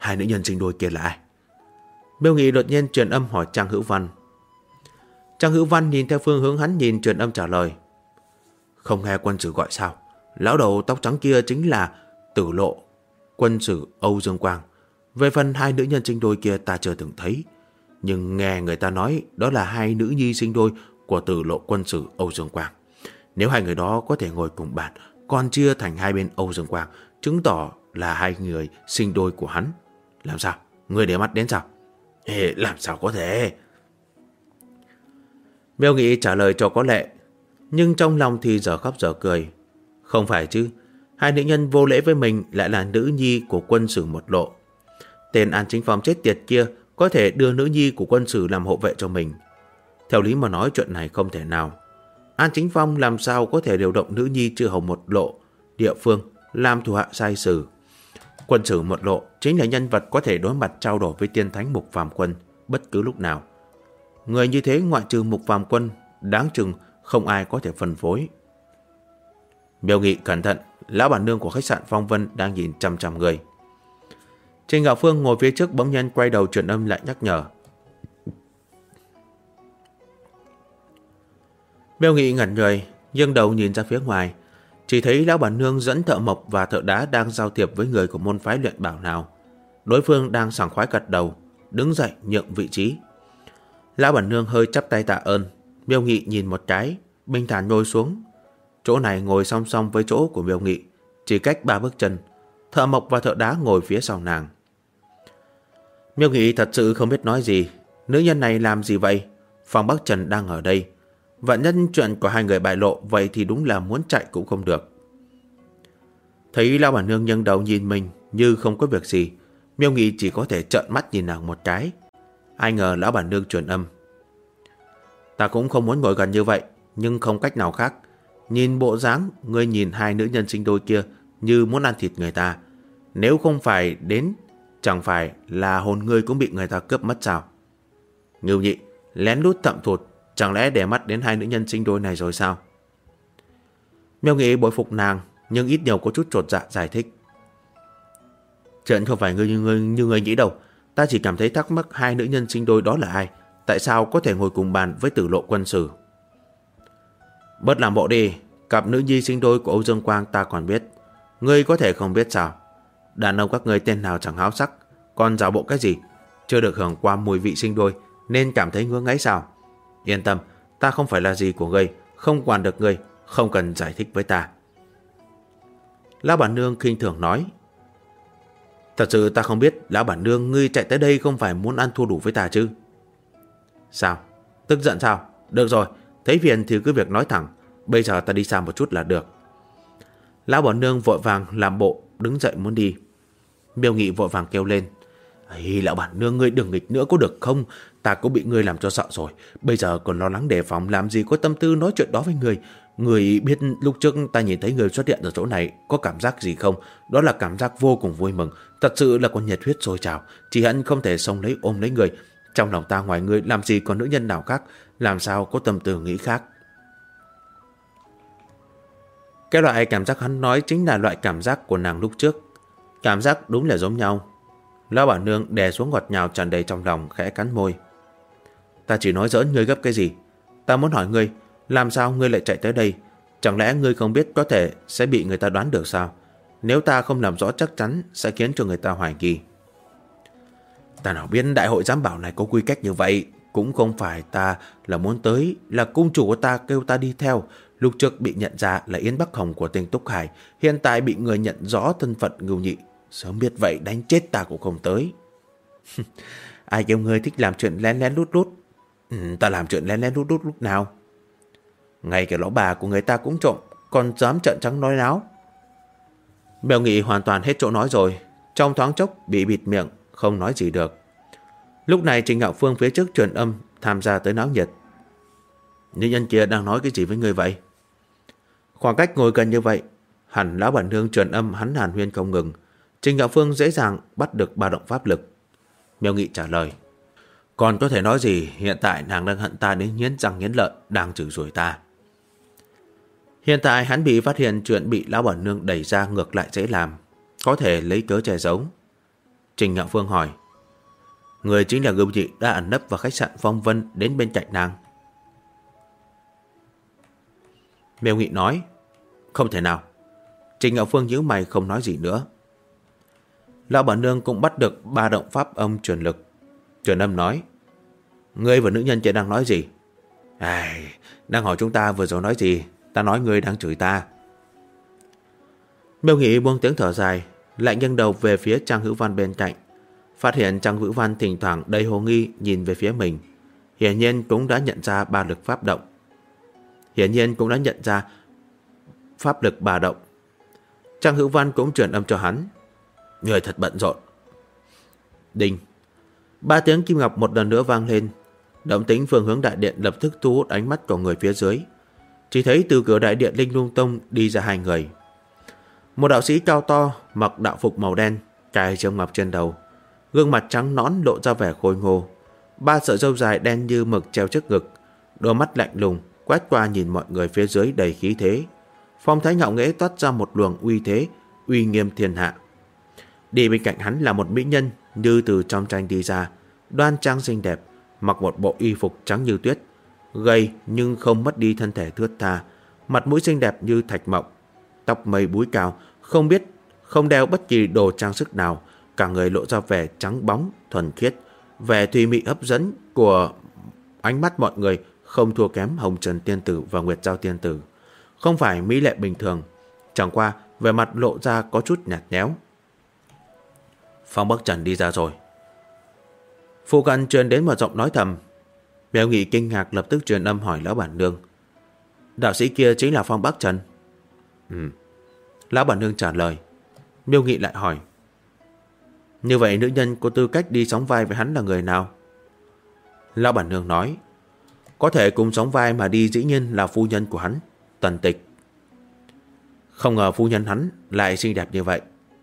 Hai nữ nhân sinh đôi kia là ai? Miêu Nghị đột nhiên truyền âm hỏi Trang Hữu Văn. Trang Hữu Văn nhìn theo phương hướng hắn nhìn, truyền âm trả lời. Không nghe quân sử gọi sao? Lão đầu tóc trắng kia chính là Tử Lộ, quân sử Âu Dương Quang. Về phần hai nữ nhân sinh đôi kia ta chưa từng thấy, nhưng nghe người ta nói đó là hai nữ nhi sinh đôi của Tử Lộ, quân sử Âu Dương Quang. Nếu hai người đó có thể ngồi cùng bàn, còn chia thành hai bên Âu Dương Quang, chứng tỏ là hai người sinh đôi của hắn. Làm sao? Người để mắt đến sao? Làm sao có thể? Miêu Nghị trả lời cho có lệ, nhưng trong lòng thì giờ khóc giờ cười. Không phải chứ, hai nữ nhân vô lễ với mình lại là nữ nhi của quân sử Một Lộ. Tên An Chính Phong chết tiệt kia có thể đưa nữ nhi của quân sử làm hộ vệ cho mình. Theo lý mà nói chuyện này không thể nào. An Chính Phong làm sao có thể điều động nữ nhi Chư Hầu Một Lộ địa phương làm thủ hạ sai sử. Quân sử Một Lộ chính là nhân vật có thể đối mặt trao đổi với tiên thánh Mục Phàm Quân bất cứ lúc nào. Người như thế ngoại trừ Mục Phàm Quân, đáng chừng không ai có thể phân phối. Miêu Nghị cẩn thận, lão bản nương của khách sạn Phong Vân đang nhìn chằm chằm người. Trình Ngạo Phương ngồi phía trước bỗng nhiên quay đầu truyền âm lại nhắc nhở. Miêu Nghị ngẩn người, nghiêng đầu nhìn ra phía ngoài, chỉ thấy lão bản nương dẫn thợ mộc và thợ đá đang giao thiệp với người của môn phái luyện bảo nào. Đối phương đang sảng khoái gật đầu, đứng dậy nhượng vị trí. Lão bản nương hơi chắp tay tạ ơn. Miêu Nghị nhìn một cái, bình thản ngồi xuống. Chỗ này ngồi song song với chỗ của Miêu Nghị, chỉ cách 3 bước chân. Thợ mộc và thợ đá ngồi phía sau nàng. Miêu Nghị thật sự không biết nói gì. Nữ nhân này làm gì vậy? Phong Bắc Trần đang ở đây. Vạn nhân chuyện của hai người bại lộ, vậy thì đúng là muốn chạy cũng không được. Thấy lão bản nương nghiêng đầu nhìn mình như không có việc gì, Miêu Nghị chỉ có thể trợn mắt nhìn nàng một cái. Ai ngờ lão bản nương truyền âm. Ta cũng không muốn ngồi gần như vậy, nhưng không cách nào khác. Nhìn bộ dáng, ngươi nhìn hai nữ nhân sinh đôi kia như muốn ăn thịt người ta. Nếu không phải đến, chẳng phải là hồn ngươi cũng bị người ta cướp mất sao? Ngưu Nhị, lén lút thậm thụt, chẳng lẽ để mắt đến hai nữ nhân sinh đôi này rồi sao? Miêu Nghị bội phục nàng, nhưng ít nhiều có chút chột dạ giải thích. Chuyện không phải như ngươi nghĩ đâu. Ta chỉ cảm thấy thắc mắc hai nữ nhân sinh đôi đó là ai, tại sao có thể ngồi cùng bàn với Tử Lộ quân sử. Bớt làm bộ đi, cặp nữ nhi sinh đôi của Âu Dương Quang ta còn biết, ngươi có thể không biết sao? Đàn ông các ngươi tên nào chẳng háo sắc, còn giả bộ cái gì? Chưa được hưởng qua mùi vị sinh đôi nên cảm thấy ngứa ngáy sao? Yên tâm, ta không phải là gì của ngươi, không quản được ngươi, không cần giải thích với ta. Lão bản nương khinh thường nói. Thật sự ta không biết, lão bản nương, ngươi chạy tới đây không phải muốn ăn thua đủ với ta chứ? Sao? Tức giận sao? Được rồi, thấy phiền thì cứ việc nói thẳng, bây giờ ta đi xa một chút là được. Lão bản nương vội vàng làm bộ đứng dậy muốn đi. Miêu Nghị vội vàng kêu lên. Lão bản nương, ngươi đừng nghịch nữa có được không? Ta cũng bị ngươi làm cho sợ rồi, bây giờ còn lo lắng đề phòng, làm gì có tâm tư nói chuyện đó với ngươi. Ngươi biết lúc trước ta nhìn thấy ngươi xuất hiện ở chỗ này có cảm giác gì không? Đó là cảm giác vô cùng vui mừng, thật sự là con nhiệt huyết sôi trào, chỉ hận không thể xông lấy ôm lấy ngươi. Trong lòng ta ngoài ngươi làm gì còn nữ nhân nào khác, làm sao có tâm tư nghĩ khác. Cái loại cảm giác hắn nói chính là loại cảm giác của nàng lúc trước. Cảm giác đúng là giống nhau. Lão bản nương đè xuống ngọt ngào tràn đầy trong lòng, khẽ cắn môi. Ta chỉ nói giỡn, ngươi gấp cái gì? Ta muốn hỏi ngươi, làm sao ngươi lại chạy tới đây? Chẳng lẽ ngươi không biết có thể sẽ bị người ta đoán được sao? Nếu ta không làm rõ chắc chắn sẽ khiến cho người ta hoài nghi. Ta nào biết đại hội giám bảo này có quy cách như vậy. Cũng không phải ta là muốn tới, là cung chủ của ta kêu ta đi theo. Lúc trước bị nhận ra là Yến Bắc Hồng của Tinh Túc Hải, hiện tại bị người nhận rõ thân phận Ngưu Nhị. Sớm biết vậy đánh chết ta cũng không tới. Ai kêu ngươi thích làm chuyện lén lén lút lút? Ta làm chuyện lén lén lút lút lúc nào? Ngay cả lão bà của người ta cũng trộm, còn dám trợn trắng nói láo. Miêu Nghị hoàn toàn hết chỗ nói rồi, trong thoáng chốc bị bịt miệng, không nói gì được. Lúc này Trình Ngạo Phương phía trước truyền âm tham gia tới náo nhiệt. Nữ nhân kia đang nói cái gì với người vậy? Khoảng cách ngồi gần như vậy, hẳn lão bản nương truyền âm hắn hàn huyên không ngừng. Trình Ngạo Phương dễ dàng bắt được ba động pháp lực. Miêu Nghị trả lời. Còn có thể nói gì, hiện tại nàng đang hận ta đến nghiến răng nghiến lợi, đang chửi rủa ta. Hiện tại hắn bị phát hiện chuyện bị lão bản nương đẩy ra ngược lại dễ làm, có thể lấy cớ che giấu. Trình Ngạo Phương hỏi. Người chính là Ngưu Nhị đã ẩn nấp vào khách sạn Phong Vân đến bên cạnh nàng. Miêu Nghị nói. Không thể nào. Trình Ngạo Phương nhíu mày không nói gì nữa. Lão bản nương cũng bắt được 3 động pháp âm truyền lực. Truyền âm nói. Ngươi và nữ nhân kia đang nói gì? Đang hỏi chúng ta vừa rồi nói gì. Ta nói ngươi đang chửi ta. Miêu Nghị buông tiếng thở dài, lại nghiêng đầu về phía Trang Hữu Văn bên cạnh, phát hiện Trang Hữu Văn thỉnh thoảng đầy hồ nghi nhìn về phía mình. Hiển nhiên cũng đã nhận ra 3 lực pháp động. Pháp lực 3 động. Trang Hữu Văn cũng truyền âm cho hắn. Người thật bận rộn. Đinh. 3 tiếng kim ngọc một lần nữa vang lên. Động tĩnh phương hướng đại điện lập tức thu hút ánh mắt của người phía dưới. Chỉ thấy từ cửa đại điện Linh Lung Tông đi ra 2 người. Một đạo sĩ cao to, mặc đạo phục màu đen, cài châm ngọc trên đầu, gương mặt trắng nõn lộ ra vẻ khôi ngô, 3 sợi râu dài đen như mực treo trước ngực, đôi mắt lạnh lùng quét qua nhìn mọi người phía dưới đầy khí thế. Phong thái ngạo nghễ toát ra một luồng uy thế, uy nghiêm thiên hạ. Đi bên cạnh hắn là một mỹ nhân như từ trong tranh đi ra, đoan trang xinh đẹp, mặc một bộ y phục trắng như tuyết, gầy nhưng không mất đi thân thể thướt tha, mặt mũi xinh đẹp như thạch mộng, tóc mây búi cao, không đeo bất kỳ đồ trang sức nào, cả người lộ ra vẻ trắng bóng, thuần khiết, vẻ thùy mị hấp dẫn của ánh mắt mọi người không thua kém Hồng Trần Tiên Tử và Nguyệt Giao Tiên Tử. Không phải mỹ lệ bình thường, chẳng qua vẻ mặt lộ ra có chút nhạt nhẽo. Phong Bắc Trần đi ra rồi. Phụ cận truyền đến một giọng nói thầm. Miêu Nghị kinh ngạc lập tức truyền âm hỏi lão bản nương. Đạo sĩ kia chính là Phong Bắc Trần? Lão bản nương trả lời. Miêu Nghị lại hỏi. Như vậy nữ nhân có tư cách đi sóng vai với hắn là người nào? Lão bản nương nói. Có thể cùng sóng vai mà đi dĩ nhiên là phu nhân của hắn, Tần Tịch. Không ngờ phu nhân hắn lại xinh đẹp như vậy.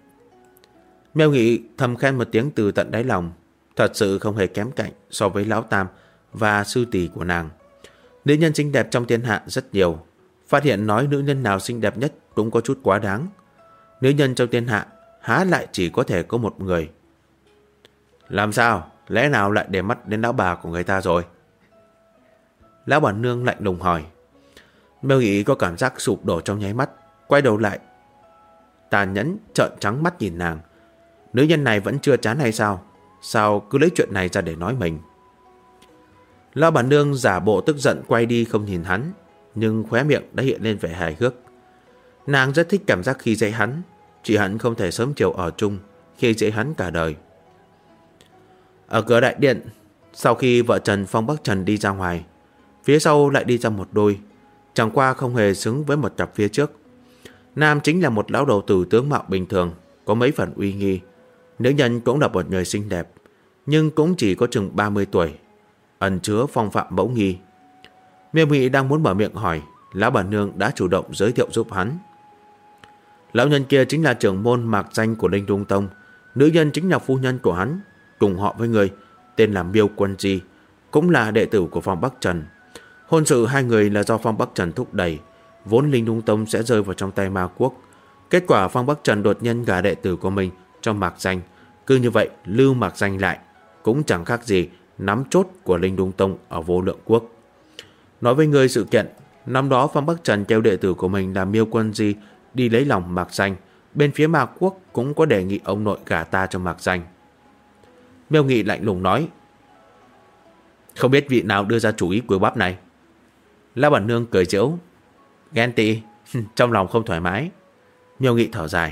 Miêu Nghị thầm khen một tiếng từ tận đáy lòng. Thật sự không hề kém cạnh so với lão tam và sư tỷ của nàng. Nữ nhân xinh đẹp trong thiên hạ rất nhiều. Phát hiện nói nữ nhân nào xinh đẹp nhất cũng có chút quá đáng. Nữ nhân trong thiên hạ há lại chỉ có thể có một người. Làm sao? Lẽ nào lại để mắt đến lão bà của người ta rồi? Lão bản nương lạnh lùng hỏi. Miêu Nghị có cảm giác sụp đổ trong nháy mắt, quay đầu lại tàn nhẫn trợn trắng mắt nhìn nàng. Nữ nhân này vẫn chưa chán hay sao? Sao cứ lấy chuyện này ra để nói mình? Lão bản nương giả bộ tức giận quay đi không nhìn hắn, nhưng khóe miệng đã hiện lên vẻ hài hước. Nàng rất thích cảm giác khi dễ hắn, chỉ hận không thể sớm chiều ở chung, khi dễ hắn cả đời. Ở cửa đại điện, sau khi vợ Trần Phong Bắc Trần đi ra ngoài, phía sau lại đi ra một đôi, chẳng qua không hề xứng với một cặp phía trước. Nam chính là một lão đầu tử tướng mạo bình thường, có mấy phần uy nghi. Nữ nhân cũng là một người xinh đẹp, nhưng cũng chỉ có chừng 30 tuổi, ẩn chứa phong phạm mẫu nghi. Miêu Nghị đang muốn mở miệng hỏi, lão bản nương đã chủ động giới thiệu giúp hắn. Lão nhân kia chính là trưởng môn mạc danh của Linh Lung Tông, nữ nhân chính là phu nhân của hắn, cùng họ với người, tên là Miêu Quân Di, cũng là đệ tử của Phong Bắc Trần. Hôn sự 2 người là do Phong Bắc Trần thúc đẩy, vốn Linh Lung Tông sẽ rơi vào trong tay Ma Quốc. Kết quả Phong Bắc Trần đột nhiên gả đệ tử của mình cho Mạc Danh, cứ như vậy lưu Mạc Danh lại, cũng chẳng khác gì nắm chốt của Linh Lung Tông ở Vô Lượng Quốc. Nói với người sự kiện, năm đó Phong Bắc Trần kêu đệ tử của mình là Miêu Quân Di đi lấy lòng Mạc Danh, bên phía Mạc Quốc cũng có đề nghị ông nội gả ta cho Mạc Danh. Miêu Nghị lạnh lùng nói. Không biết vị nào đưa ra chủ ý của bắp này? La Bản Nương cười giễu. Ghen tị, trong lòng không thoải mái. Miêu Nghị thở dài.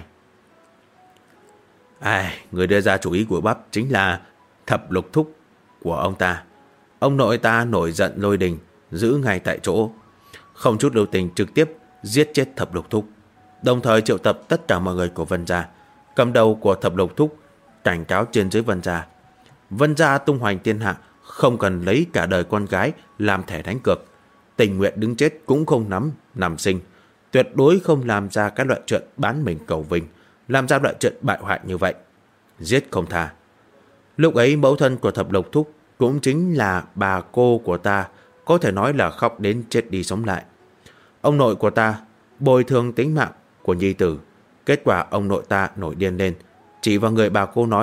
Người đưa ra chủ ý của bắp chính là Thập Lục Thúc của ông ta. Ông nội ta nổi giận lôi đình, giữ ngay tại chỗ, không chút lưu tình trực tiếp giết chết Thập Lục Thúc, đồng thời triệu tập tất cả mọi người của Vân Gia. Cầm đầu của Thập Lục Thúc cảnh cáo trên dưới Vân Gia. Vân Gia tung hoành thiên hạ, không cần lấy cả đời con gái làm thẻ đánh cược, tình nguyện đứng chết cũng không nằm sinh, tuyệt đối không làm ra các loại chuyện bán mình cầu vinh, làm ra loại chuyện bại hoại như vậy, giết không tha. Lúc ấy mẫu thân của Thập Lục Thúc cũng chính là bà cô của ta, có thể nói là khóc đến chết đi sống lại. Ông nội của ta bồi thường tính mạng của nhi tử, kết quả ông nội ta nổi điên lên, chỉ vào người bà cô nói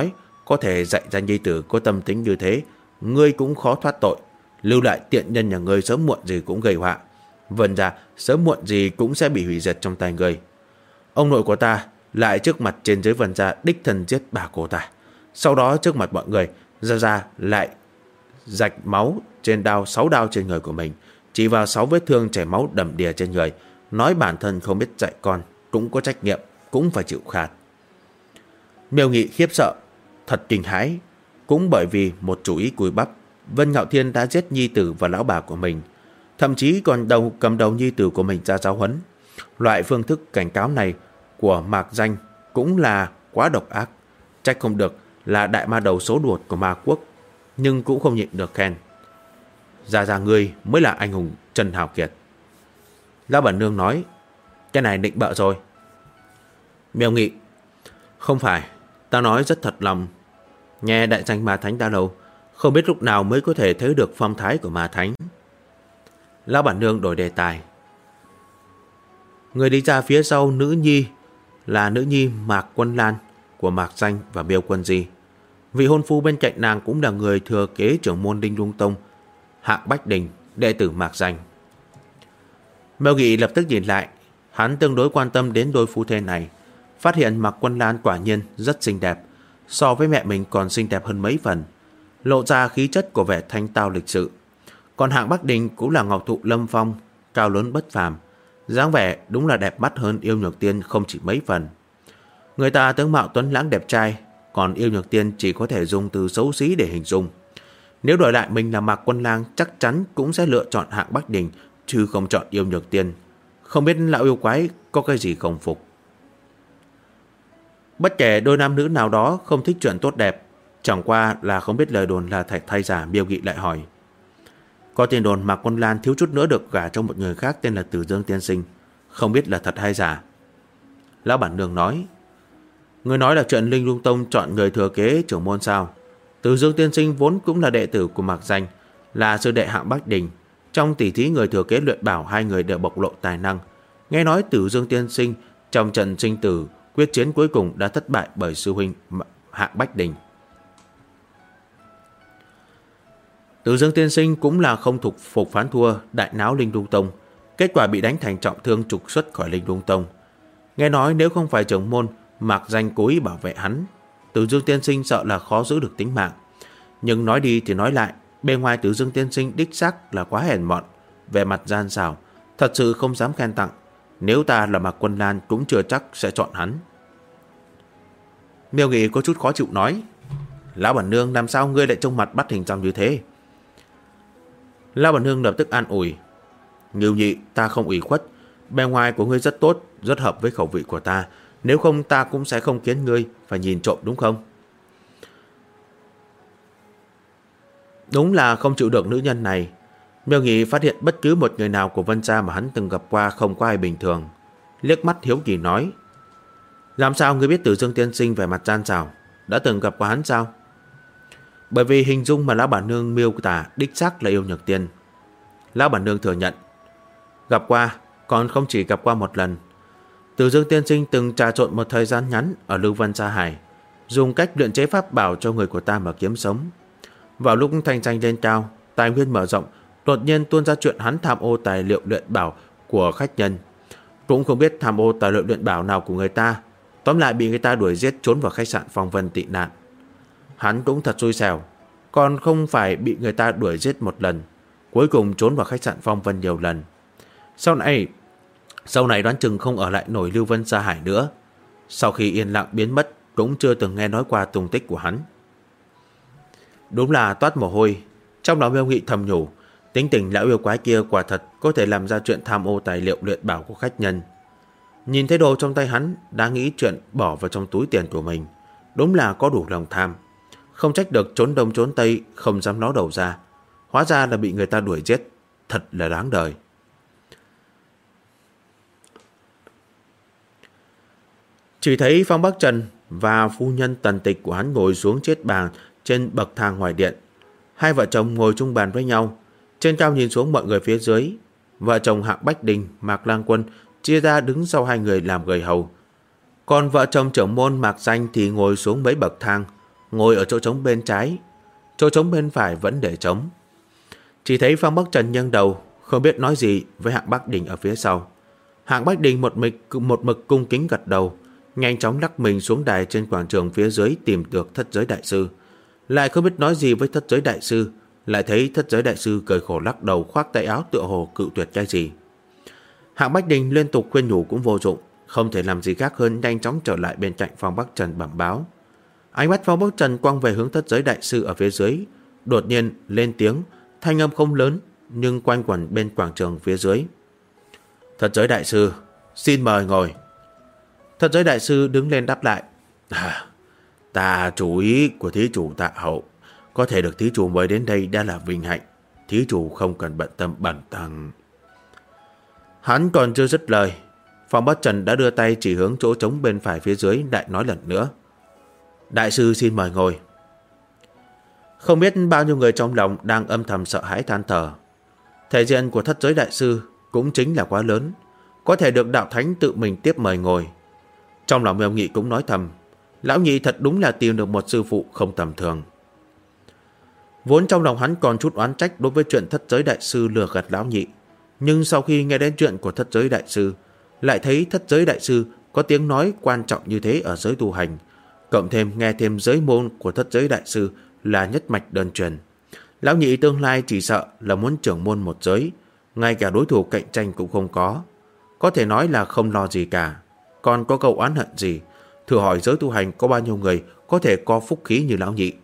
có thể dạy ra nhi tử có tâm tính như thế, ngươi cũng khó thoát tội. Lưu lại tiện nhân nhà ngươi sớm muộn gì cũng gây họa. Vân gia sớm muộn gì cũng sẽ bị hủy diệt trong tay ngươi. Ông nội của ta lại trước mặt trên dưới Vân gia đích thân giết bà cô ta. Sau đó trước mặt mọi người, Gia lại rạch máu trên đao 6 đao trên người của mình, chỉ vào 6 vết thương chảy máu đầm đìa trên người, nói bản thân không biết dạy con, cũng có trách nhiệm, cũng phải chịu phạt. Miêu Nghị khiếp sợ, thật kinh hãi. Cũng bởi vì một chủ ý cùi bắp, Vân Ngạo Thiên đã giết nhi tử và lão bà của mình, thậm chí còn cầm đầu nhi tử của mình ra giáo huấn. Loại phương thức cảnh cáo này của Mạc Danh cũng là quá độc ác, trách không được là đại ma đầu số đuột của ma quốc, nhưng cũng không nhịn được khen. Gia ngươi mới là anh hùng Trần Hào Kiệt. Lão bản nương nói, cái này định bợ rồi. Miêu Nghị, không phải, ta nói rất thật lòng. Nghe đại danh ma thánh đã lâu, không biết lúc nào mới có thể thấy được phong thái của ma thánh. Lão bản nương đổi đề tài. Người đi ra phía sau nữ nhi là nữ nhi Mạc Quân Lan của Mạc Danh và Miêu Quân Di. Vị hôn phu bên cạnh nàng cũng là người thừa kế trưởng môn Đinh Lung Tông, Hạng Bách Đình, đệ tử Mạc Danh. Miêu Nghị lập tức nhìn lại, hắn tương đối quan tâm đến đôi phu thê này, phát hiện Mạc Quân Lan quả nhiên rất xinh đẹp, so với mẹ mình còn xinh đẹp hơn mấy phần, lộ ra khí chất của vẻ thanh tao lịch sự. Còn Hạng Bắc Đình cũng là ngọc thụ lâm phong, cao lớn bất phàm, dáng vẻ đúng là đẹp mắt hơn Yêu Nhược Tiên không chỉ mấy phần. Người ta tướng mạo tuấn lãng đẹp trai, còn Yêu Nhược Tiên chỉ có thể dùng từ xấu xí để hình dung. Nếu đổi lại mình là Mạc Quân Lang, chắc chắn cũng sẽ lựa chọn Hạng Bắc Đình, chứ không chọn Yêu Nhược Tiên. Không biết lão yêu quái có cái gì không phục. Bất kể đôi nam nữ nào đó không thích chuyện tốt đẹp, chẳng qua là không biết lời đồn là thạch thay giả. Miêu Nghị lại hỏi, có tin đồn Mạc Quân Lan thiếu chút nữa được gả cho một người khác tên là Từ Dương Tiên Sinh, không biết là thật hay giả. Lão bản nương nói, người nói là chuyện Linh Lung Tông chọn người thừa kế trưởng môn sao? Từ Dương Tiên Sinh vốn cũng là đệ tử của Mạc Danh, là sư đệ Hạng Bách Đình. Trong tỷ thí người thừa kế luyện bảo, hai người đều bộc lộ tài năng. Nghe nói Từ Dương Tiên Sinh trong trận sinh tử quyết chiến cuối cùng đã thất bại bởi sư huynh Hạng Bách Đình. Từ Dương Tiên Sinh cũng là không thuộc phục phán thua, đại náo Linh Lung Tông, kết quả bị đánh thành trọng thương, trục xuất khỏi Linh Lung Tông. Nghe nói nếu không phải trưởng môn Mạc Danh cố ý bảo vệ hắn, Từ Dương Tiên Sinh sợ là khó giữ được tính mạng. Nhưng nói đi thì nói lại, bề ngoài Từ Dương Tiên Sinh đích xác là quá hèn mọn, về mặt gian xảo, thật sự không dám khen tặng. Nếu ta là Mạc Quân Lan cũng chưa chắc sẽ chọn hắn. Miêu Nghị có chút khó chịu nói, lão bản nương làm sao ngươi lại trông mặt bắt hình dong như thế? Lão bản nương lập tức an ủi, Ngưu Nhị, ta không ủy khuất, bề ngoài của ngươi rất tốt, rất hợp với khẩu vị của ta, nếu không ta cũng sẽ không khiến ngươi phải nhìn trộm, đúng không? Đúng là không chịu được nữ nhân này. Miêu Nghị phát hiện bất cứ một người nào của Vân gia mà hắn từng gặp qua không có ai bình thường. Liếc mắt hiếu kỳ nói, làm sao ngươi biết Từ Dương Tiên Sinh về mặt gian xảo, đã từng gặp qua hắn sao? Bởi vì hình dung mà lão bản nương miêu tả đích xác là Yêu Nhược Tiên. Lão bản nương thừa nhận, gặp qua, còn không chỉ gặp qua một lần. Từ Dương Tiên Sinh từng trà trộn một thời gian ngắn ở Lưu Vân Sa Hải, dùng cách luyện chế pháp bảo cho người của ta mà kiếm sống. Vào lúc thanh danh lên cao, tài nguyên mở rộng, đột nhiên tuôn ra chuyện hắn tham ô tài liệu luyện bảo của khách nhân. Cũng không biết tham ô tài liệu luyện bảo nào của người ta, tóm lại bị người ta đuổi giết, trốn vào khách sạn Phong Vân tị nạn. Hắn cũng thật xui xẻo, còn không phải bị người ta đuổi giết một lần, cuối cùng trốn vào khách sạn Phong Vân nhiều lần. Sau này đoán chừng không ở lại nổi Lưu Vân Sa Hải nữa. Sau khi yên lặng biến mất, cũng chưa từng nghe nói qua tung tích của hắn. Đúng là toát mồ hôi. Trong đó Miêu Nghị thầm nhủ, tính tình lão yêu quái kia quả thật có thể làm ra chuyện tham ô tài liệu luyện bảo của khách nhân. Nhìn thấy đồ trong tay hắn, đã nghĩ chuyện bỏ vào trong túi tiền của mình. Đúng là có đủ lòng tham. Không trách được trốn đông trốn tây, không dám ló đầu ra. Hóa ra là bị người ta đuổi giết. Thật là đáng đời. Chỉ thấy Phong Bắc Trần và phu nhân Tần Tịch của hắn ngồi xuống chiếc bàn trên bậc thang ngoài điện. Hai vợ chồng ngồi chung bàn với nhau, trên cao nhìn xuống mọi người phía dưới. Vợ chồng Hạng Bách Đình, Mạc Lang Quân chia ra đứng sau hai người làm người hầu. Còn vợ chồng trưởng môn Mạc Danh thì ngồi xuống mấy bậc thang, ngồi ở chỗ trống bên trái, chỗ trống bên phải vẫn để trống. Chỉ thấy Phong Bắc Trần nghiêng đầu, không biết nói gì với Hạng Bác Đình ở phía sau. Hạng Bác Đình một mực cung kính gật đầu, nhanh chóng lắc mình xuống đài trên quảng trường phía dưới tìm được Thất Giới Đại Sư. Lại không biết nói gì với Thất Giới Đại Sư, lại thấy Thất Giới Đại Sư cười khổ lắc đầu, khoác tay áo tựa hồ cự tuyệt cái gì. Hạng Bách Đình liên tục khuyên nhủ cũng vô dụng, không thể làm gì khác hơn nhanh chóng trở lại bên cạnh Phong Bắc Trần bẩm báo. Ánh mắt Phong Bắc Trần quăng về hướng Thất Giới Đại Sư ở phía dưới, đột nhiên lên tiếng, thanh âm không lớn nhưng quanh quẩn bên quảng trường phía dưới. Thất Giới Đại Sư, xin mời ngồi. Thất Giới Đại Sư đứng lên đáp lại. Ta chủ ý của thí chủ Tạ Hậu, có thể được thí chủ mời đến đây đã là vinh hạnh, thí chủ không cần bận tâm bẩn tăng. Hắn còn chưa dứt lời, Phong Bắc Trần đã đưa tay chỉ hướng chỗ trống bên phải phía dưới, lại nói lần nữa. Đại sư xin mời ngồi. Không biết bao nhiêu người trong lòng đang âm thầm sợ hãi than thở. Thể diện của Thất Giới Đại Sư cũng chính là quá lớn, có thể được đạo thánh tự mình tiếp mời ngồi. Trong lòng Miêu Nghị cũng nói thầm, lão nhị thật đúng là tìm được một sư phụ không tầm thường. Vốn trong lòng hắn còn chút oán trách đối với chuyện Thất Giới Đại Sư lừa gạt lão nhị, nhưng sau khi nghe đến chuyện của Thất Giới Đại Sư, lại thấy Thất Giới Đại Sư có tiếng nói quan trọng như thế ở giới tu hành, cộng thêm nghe thêm giới môn của Thất Giới Đại Sư là nhất mạch đơn truyền. Lão nhị tương lai chỉ sợ là muốn trưởng môn một giới, ngay cả đối thủ cạnh tranh cũng không có thể nói là không lo gì cả. Còn có câu oán hận gì, thử hỏi giới tu hành có bao nhiêu người có thể có phúc khí như lão nhị.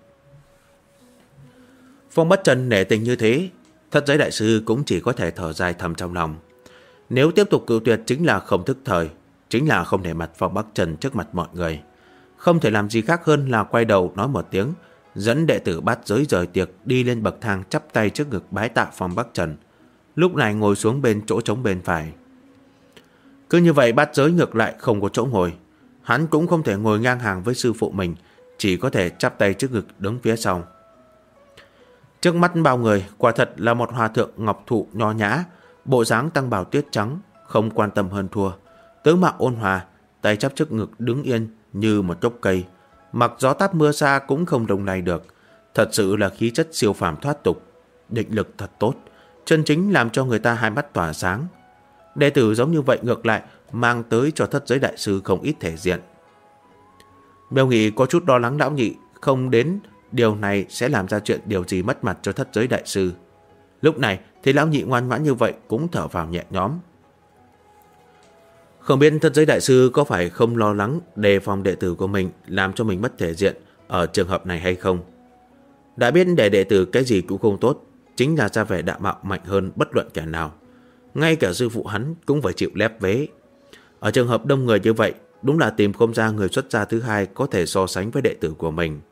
Phong Bất Trần nể tình như thế, Thất Giới Đại Sư cũng chỉ có thể thở dài thầm trong lòng. Nếu tiếp tục cự tuyệt chính là không thức thời, chính là không để mặt Phong Bắc Trần trước mặt mọi người. Không thể làm gì khác hơn là quay đầu nói một tiếng, dẫn đệ tử Bát Giới rời tiệc đi lên bậc thang chắp tay trước ngực bái tạ Phong Bắc Trần. Lúc này ngồi xuống bên chỗ trống bên phải. Cứ như vậy Bát Giới ngược lại không có chỗ ngồi. Hắn cũng không thể ngồi ngang hàng với sư phụ mình, chỉ có thể chắp tay trước ngực đứng phía sau. Trước mắt bao người, quả thật là một hòa thượng ngọc thụ nho nhã, bộ dáng tăng bào tuyết trắng, không quan tâm hơn thua, tướng mạo ôn hòa, tay chắp trước ngực đứng yên như một gốc cây, mặc gió táp mưa xa cũng không đồng này được. Thật sự là khí chất siêu phàm thoát tục, định lực thật tốt, chân chính làm cho người ta hai mắt tỏa sáng. Đệ tử giống như vậy ngược lại mang tới cho Thất Giới Đại Sư không ít thể diện. Miêu Nghị có chút lo lắng lão nhị không đến, điều này sẽ làm ra chuyện điều gì mất mặt cho Thất Giới Đại Sư. Lúc này thì lão nhị ngoan ngoãn như vậy cũng thở vào nhẹ nhõm. Không biết Thất Giới Đại Sư có phải không lo lắng đề phòng đệ tử của mình làm cho mình mất thể diện ở trường hợp này hay không. Đã biết để đệ tử cái gì cũng không tốt, chính là ra vẻ đạo mạo mạnh hơn bất luận kẻ nào. Ngay cả sư phụ hắn cũng phải chịu lép vế. Ở trường hợp đông người như vậy, đúng là tìm không ra người xuất gia thứ hai có thể so sánh với đệ tử của mình.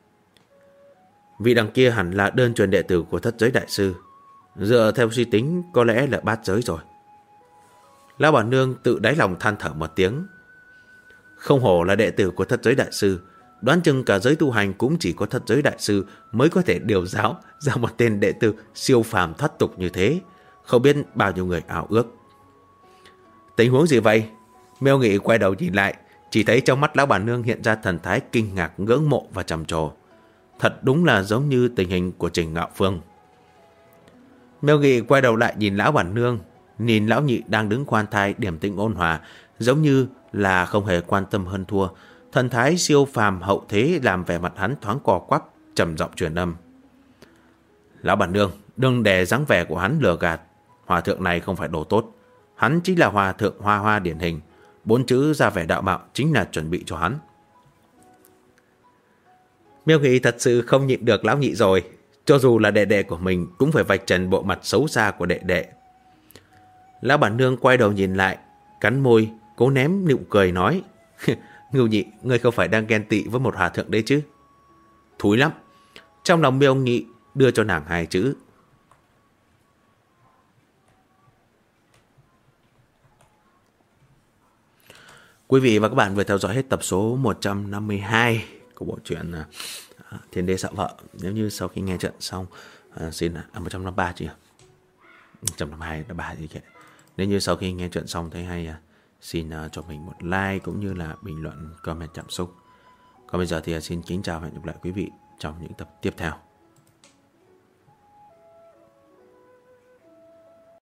Vị đằng kia hẳn là đơn truyền đệ tử của Thất Giới Đại Sư. Dựa theo suy tính có lẽ là Bát Giới rồi. Lão Bản Nương tự đáy lòng than thở một tiếng. Không hổ là đệ tử của Thất Giới Đại Sư, đoán chừng cả giới tu hành cũng chỉ có Thất Giới Đại Sư mới có thể điều giáo ra một tên đệ tử siêu phàm thoát tục như thế. Không biết bao nhiêu người ảo ước. Tình huống gì vậy? Miêu Nghị quay đầu nhìn lại, chỉ thấy trong mắt Lão Bản Nương hiện ra thần thái kinh ngạc, ngưỡng mộ và trầm trồ. Thật đúng là giống như tình hình của Trình Ngạo Phương. Miêu Nghị quay đầu lại nhìn Lão Bản Nương, nhìn lão nhị đang đứng khoan thai điềm tĩnh ôn hòa, giống như là không hề quan tâm hơn thua. Thần thái siêu phàm hậu thế làm vẻ mặt hắn thoáng cò quắp, trầm giọng truyền âm. Lão Bản Nương, đừng để dáng vẻ của hắn lừa gạt. Hòa thượng này không phải đồ tốt. Hắn chính là hòa thượng hoa hoa điển hình. 4 chữ ra vẻ đạo mạo chính là chuẩn bị cho hắn. Miêu Nghị thật sự không nhịn được lão nhị rồi. Cho dù là đệ đệ của mình cũng phải vạch trần bộ mặt xấu xa của đệ đệ. Lão Bản Nương quay đầu nhìn lại, cắn môi, cố ném nụ cười nói. Ngưu nhị, ngươi không phải đang ghen tị với một hòa thượng đấy chứ? Thúi lắm. Trong lòng Miêu Nghị đưa cho nàng 2 chữ. Quý vị và các bạn vừa theo dõi hết tập số 152 của bộ truyện Thiên Đế Sợ Vợ. Nếu như sau khi nghe trận xong, 153 chứ 152 là 3 gì kệ. Nếu như sau khi nghe chuyện xong thấy hay, xin cho mình một like cũng như là bình luận, comment cảm xúc. Còn bây giờ thì xin kính chào và hẹn gặp lại quý vị trong những tập tiếp theo.